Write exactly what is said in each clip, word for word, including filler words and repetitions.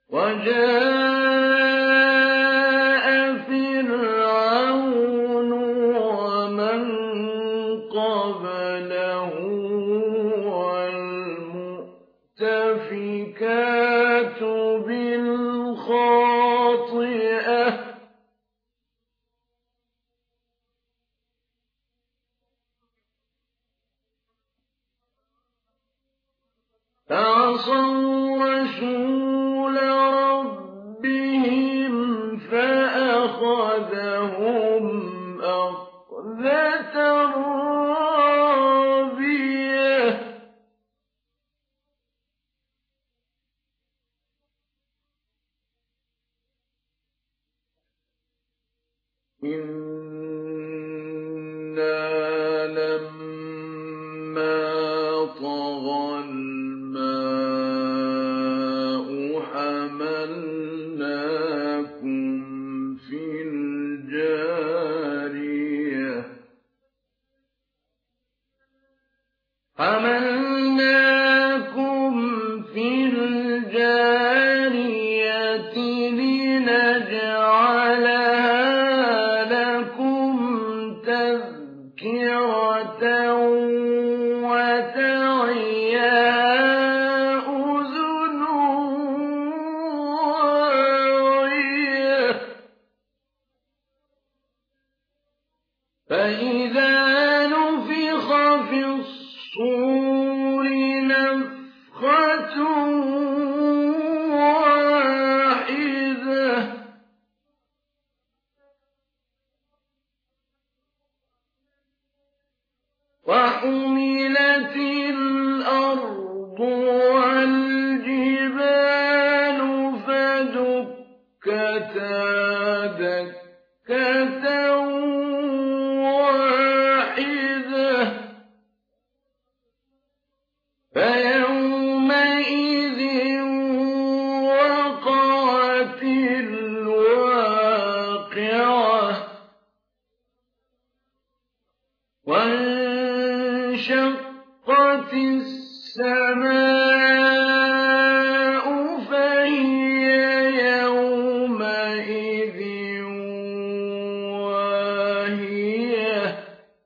وجاء فرعون ومن قبله والمؤتفكات بالخاطئة فعصوا رسول ربهم فأخذهم أخذة رابية إنا لما طغى الماء حملناكم في الجارية حملناكم في الجارية لنجعلها لكم تذكرة وتعيها أذن واعية فإذا نفخ في الصور نفخة واحدة وحملت الأرض والجبال فدكتا دكة واحدة فيومئذ وقعت الواقعة وانشقت السماء فهي يومئذ واهية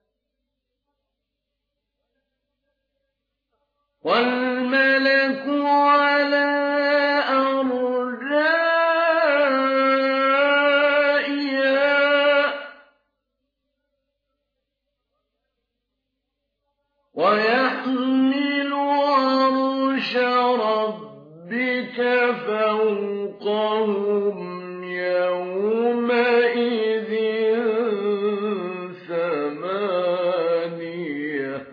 والملك على أرجائها ويحمل عرش ربك فوقهم يومئذ ثمانية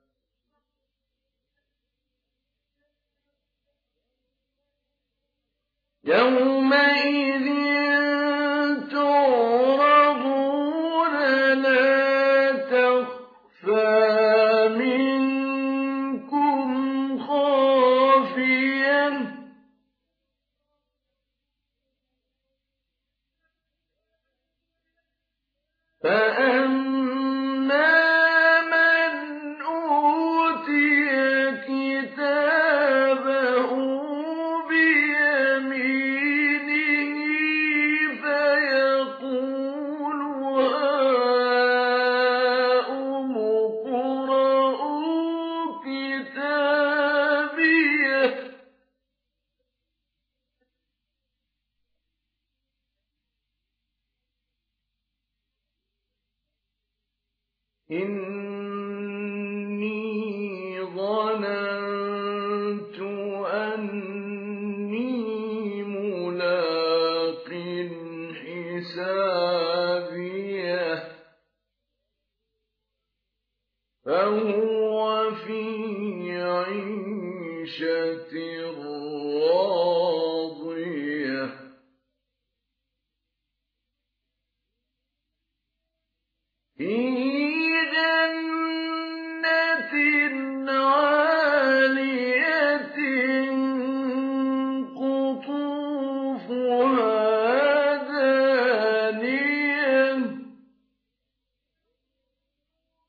يومئذ تعرضون لا تخفى منكم خافية فأما من أوتي كتابه بيمينه فيقول هاؤم اقرءوا كتابيه إني ظننت أني ملاق حسابيه فهو في عيشة راضية في جنة عالية قطوفها دانية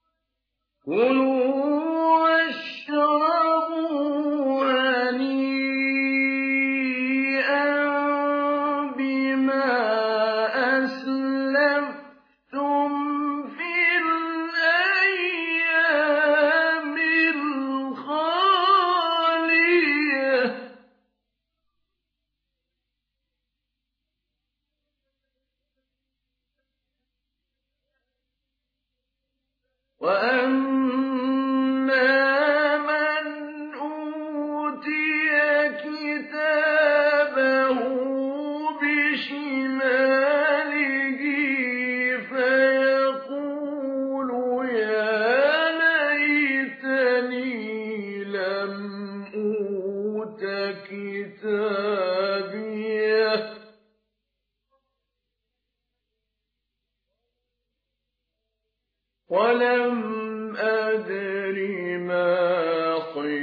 كلوا واشربوا هنيئا كتابيه ولم أدر ما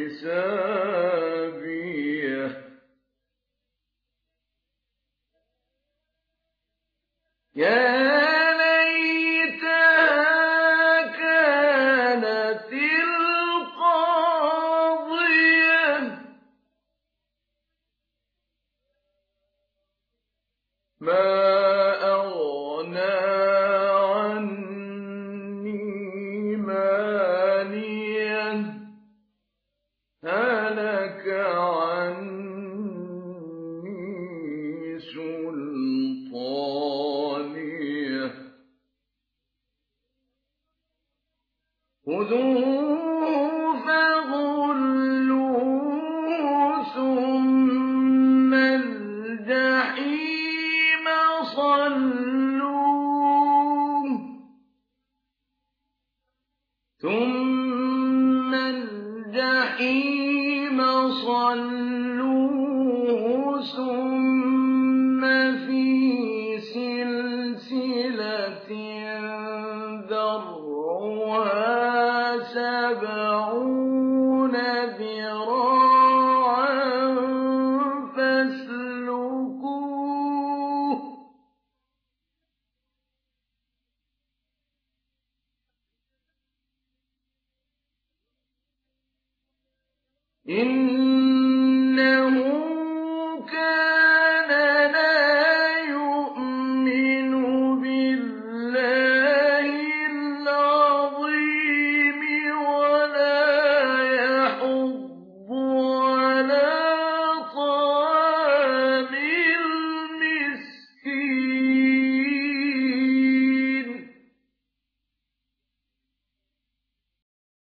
حسابيه يا ليتها كانت القاضية ما أغنى عني ماليا هلك عني سلطانيه خذوه فغلوه ثم الجحيم صلوه ثم الجحيم صلوه ثم في سلسلة ذرعها سبعون ذراعا فاسلكوه إن